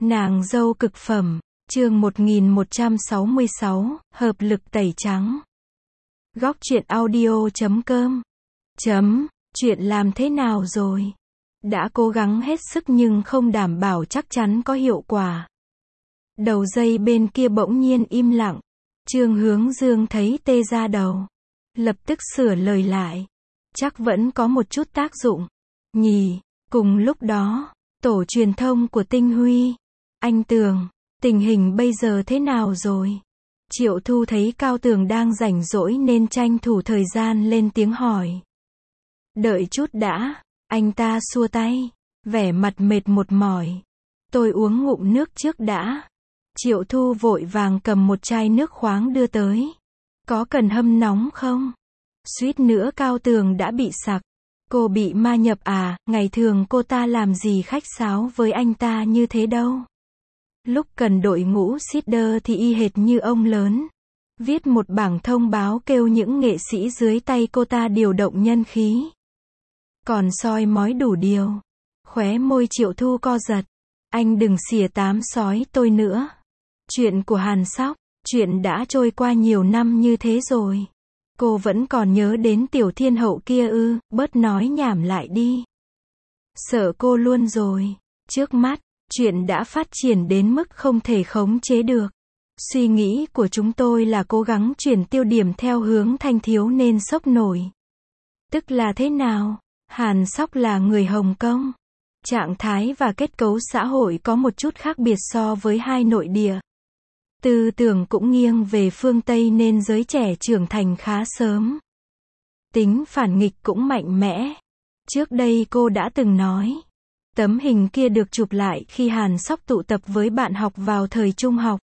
Nàng dâu cực phẩm, chương 1166, hợp lực tẩy trắng. Góc truyện audio.com. Chuyện làm thế nào rồi? Đã cố gắng hết sức nhưng không đảm bảo chắc chắn có hiệu quả. Đầu dây bên kia bỗng nhiên im lặng. Trương Hướng Dương thấy tê da đầu. Lập tức sửa lời lại. Chắc vẫn có một chút tác dụng. Nhỉ, cùng lúc đó, tổ truyền thông của Tinh Huy. Anh Tường, tình hình bây giờ thế nào rồi? Triệu Thu thấy Cao Tường đang rảnh rỗi nên tranh thủ thời gian lên tiếng hỏi. Đợi chút đã, anh ta xua tay, vẻ mặt mệt một mỏi. Tôi uống ngụm nước trước đã. Triệu Thu vội vàng cầm một chai nước khoáng đưa tới. Có cần hâm nóng không? Suýt nữa Cao Tường đã bị sặc. Cô bị ma nhập à, ngày thường cô ta làm gì khách sáo với anh ta như thế đâu. Lúc cần đội ngũ seeder thì y hệt như ông lớn. Viết một bảng thông báo kêu những nghệ sĩ dưới tay cô ta điều động nhân khí. Còn soi mói đủ điều. Khóe môi Triệu Thu co giật. Anh đừng xỉa tám sói tôi nữa. Chuyện của Hàn Sóc, chuyện đã trôi qua nhiều năm như thế rồi. Cô vẫn còn nhớ đến tiểu thiên hậu kia ư, bớt nói nhảm lại đi. Sợ cô luôn rồi. Trước mắt, chuyện đã phát triển đến mức không thể khống chế được. Suy nghĩ của chúng tôi là cố gắng chuyển tiêu điểm theo hướng thanh thiếu nên sốc nổi. Tức là thế nào? Hàn Sóc là người Hồng Kông. Trạng thái và kết cấu xã hội có một chút khác biệt so với hai nội địa. Tư tưởng cũng nghiêng về phương Tây nên giới trẻ trưởng thành khá sớm. Tính phản nghịch cũng mạnh mẽ. Trước đây cô đã từng nói. Tấm hình kia được chụp lại khi Hàn Sóc tụ tập với bạn học vào thời trung học.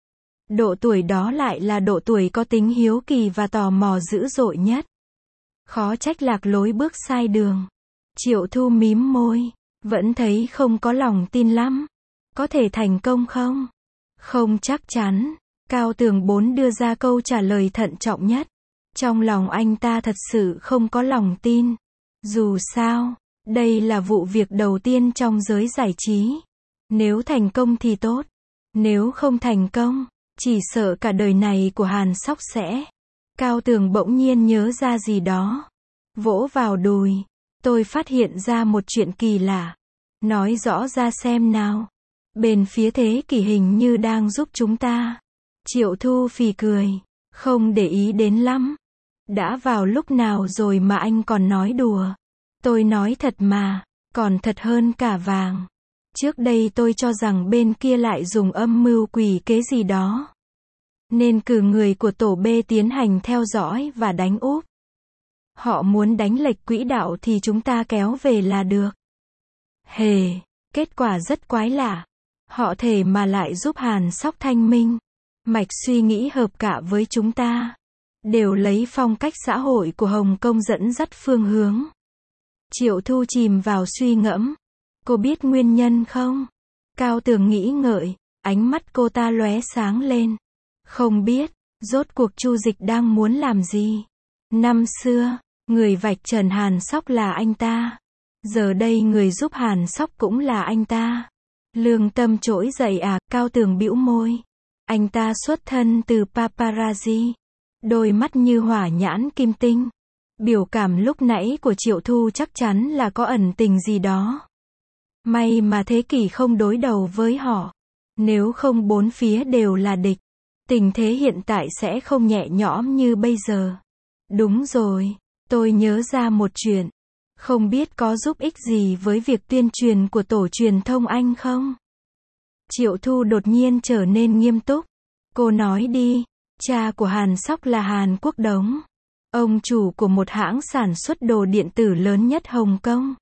Độ tuổi đó lại là độ tuổi có tính hiếu kỳ và tò mò dữ dội nhất. Khó trách lạc lối bước sai đường. Triệu Thu mím môi. Vẫn thấy không có lòng tin lắm. Có thể thành công không? Không chắc chắn. Cao Tường 4 đưa ra câu trả lời thận trọng nhất. Trong lòng anh ta thật sự không có lòng tin. Dù sao, đây là vụ việc đầu tiên trong giới giải trí. Nếu thành công thì tốt. Nếu không thành công, chỉ sợ cả đời này của Hàn Sóc sẽ. Cao Tường bỗng nhiên nhớ ra gì đó. Vỗ vào đùi. Tôi phát hiện ra một chuyện kỳ lạ. Nói rõ ra xem nào. Bên phía Thế Kỷ hình như đang giúp chúng ta. Triệu Thu phì cười. Không để ý đến lắm. Đã vào lúc nào rồi mà anh còn nói đùa. Tôi nói thật mà. Còn thật hơn cả vàng. Trước đây tôi cho rằng bên kia lại dùng âm mưu quỷ kế gì đó. Nên cử người của tổ B tiến hành theo dõi và đánh úp. Họ muốn đánh lệch quỹ đạo thì chúng ta kéo về là được. Hề, kết quả rất quái lạ. Họ thể mà lại giúp Hàn Sóc thanh minh. Mạch suy nghĩ hợp cả với chúng ta. Đều lấy phong cách xã hội của Hồng Kông dẫn dắt phương hướng. Triệu Thu chìm vào suy ngẫm. Cô biết nguyên nhân không? Cao Tường nghĩ ngợi, ánh mắt cô ta lóe sáng lên. Không biết, rốt cuộc Chu Dịch đang muốn làm gì? Năm xưa, người vạch trần Hàn Sóc là anh ta. Giờ đây người giúp Hàn Sóc cũng là anh ta. Lương tâm trỗi dậy à, Cao Tường bĩu môi. Anh ta xuất thân từ paparazzi. Đôi mắt như hỏa nhãn kim tinh. Biểu cảm lúc nãy của Triệu Thu chắc chắn là có ẩn tình gì đó. May mà Thế Kỷ không đối đầu với họ. Nếu không bốn phía đều là địch. Tình thế hiện tại sẽ không nhẹ nhõm như bây giờ. Đúng rồi, tôi nhớ ra một chuyện. Không biết có giúp ích gì với việc tuyên truyền của tổ truyền thông Anh không? Triệu Thu đột nhiên trở nên nghiêm túc. Cô nói đi, cha của Hàn Sóc là Hàn Quốc Đống. Ông chủ của một hãng sản xuất đồ điện tử lớn nhất Hồng Kông.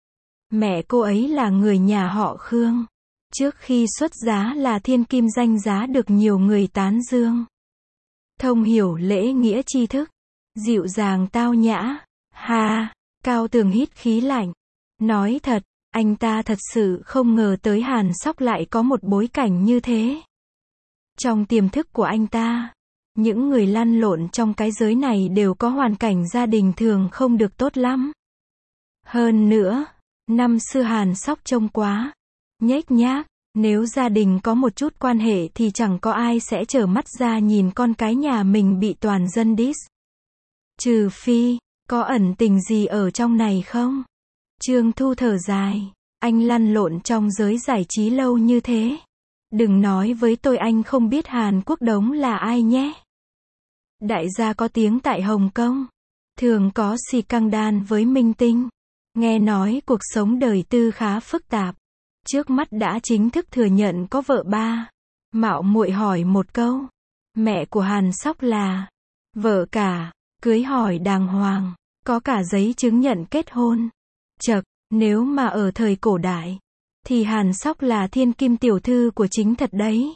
Mẹ cô ấy là người nhà họ Khương. Trước khi xuất giá là thiên kim danh giá được nhiều người tán dương. Thông hiểu lễ nghĩa tri thức. Dịu dàng tao nhã. Ha, Cao Tường hít khí lạnh. Nói thật, anh ta thật sự không ngờ tới Hàn Sóc lại có một bối cảnh như thế. Trong tiềm thức của anh ta, những người lăn lộn trong cái giới này đều có hoàn cảnh gia đình thường không được tốt lắm. Hơn nữa, năm xưa Hàn Sóc trông quá nhếch nhác, Nếu gia đình có một chút quan hệ thì chẳng có ai sẽ trở mắt ra nhìn con cái nhà mình bị toàn dân diss. Trừ phi, có ẩn tình gì ở trong này không? Trương Thu thở dài. Anh lăn lộn trong giới giải trí lâu như thế. Đừng nói với tôi anh không biết Hàn Quốc Đống là ai nhé. Đại gia có tiếng tại Hồng Kông. Thường có scandal với minh tinh. Nghe nói cuộc sống đời tư khá phức tạp. Trước mắt đã chính thức thừa nhận có vợ ba. Mạo muội hỏi một câu. Mẹ của Hàn Sóc là vợ cả, cưới hỏi đàng hoàng, có cả giấy chứng nhận kết hôn. Chậc, nếu mà ở thời cổ đại, thì Hàn Sóc là thiên kim tiểu thư của chính thật đấy.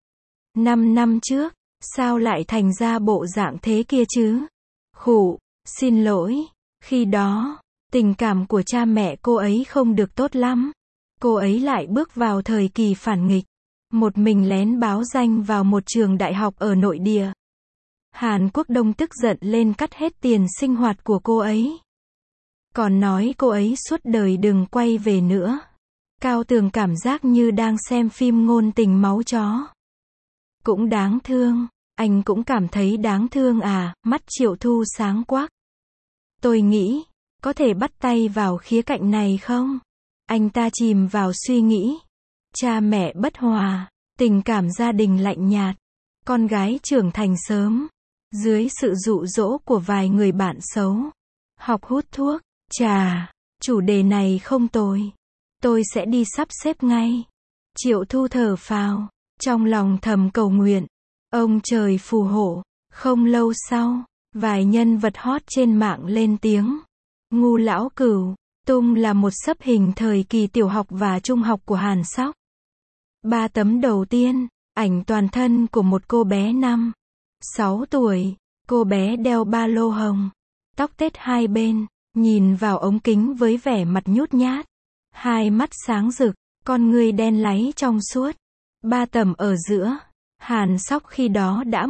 5 năm trước, sao lại thành ra bộ dạng thế kia chứ? Khụ, xin lỗi, khi đó, tình cảm của cha mẹ cô ấy không được tốt lắm. Cô ấy lại bước vào thời kỳ phản nghịch. Một mình lén báo danh vào một trường đại học ở nội địa. Hàn Quốc Đông tức giận lên cắt hết tiền sinh hoạt của cô ấy. Còn nói cô ấy suốt đời đừng quay về nữa. Cao Tường cảm giác như đang xem phim ngôn tình máu chó. Cũng đáng thương. Anh cũng cảm thấy đáng thương à, mắt Triệu Thu sáng quắc. Tôi nghĩ, có thể bắt tay vào khía cạnh này không? Anh ta chìm vào suy nghĩ. Cha mẹ bất hòa, tình cảm gia đình lạnh nhạt, con gái trưởng thành sớm, dưới sự dụ dỗ của vài người bạn xấu, học hút thuốc, chà, chủ đề này không tồi. Tôi sẽ đi sắp xếp ngay. Triệu Thu thở phào, trong lòng thầm cầu nguyện, ông trời phù hộ. Không lâu sau, vài nhân vật hot trên mạng lên tiếng. Ngu Lão Cửu, tung là một xấp hình thời kỳ tiểu học và trung học của Hàn Sóc. 3 tấm đầu tiên, ảnh toàn thân của một cô bé 5-6 tuổi, cô bé đeo ba lô hồng, tóc tết hai bên, nhìn vào ống kính với vẻ mặt nhút nhát, hai mắt sáng rực, con ngươi đen láy trong suốt. 3 tấm ở giữa, Hàn Sóc khi đó đã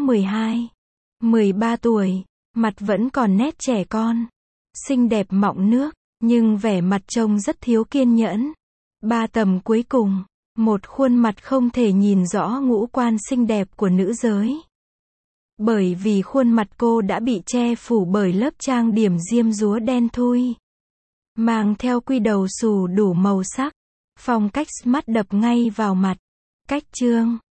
12-13 tuổi, mặt vẫn còn nét trẻ con, xinh đẹp mọng nước, nhưng vẻ mặt trông rất thiếu kiên nhẫn. 3 tấm cuối cùng, một khuôn mặt không thể nhìn rõ ngũ quan xinh đẹp của nữ giới. Bởi vì khuôn mặt cô đã bị che phủ bởi lớp trang điểm diêm dúa đen thui. Mang theo quy đầu xù đủ màu sắc. Phong cách smart đập ngay vào mặt. Cách chương